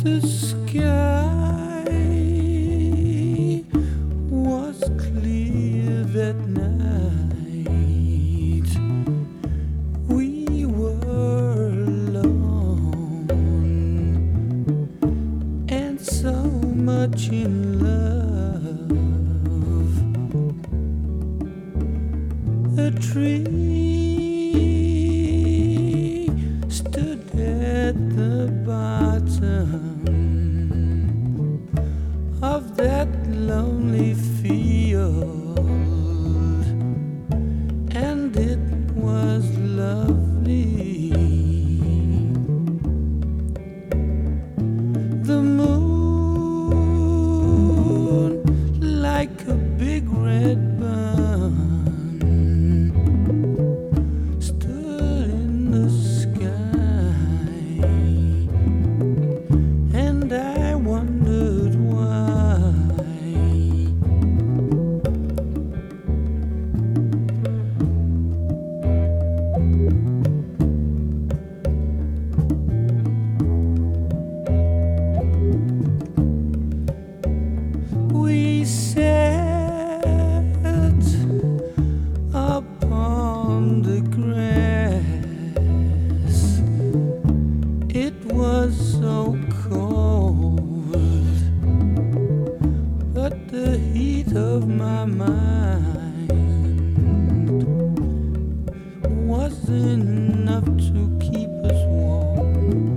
The sky was clear that night. We were alone and so much in love. A tree stood at the bottom of that lonely field, and it was lovely. The moon, like a big red bun, stood in the sky, and I wondered why. We sat upon the grass. It was so cold, but the heat of my mind was enough to keep us warm.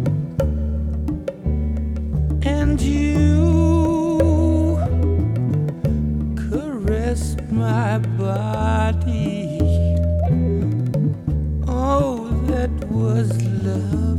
And you caressed my body. Oh, that was love.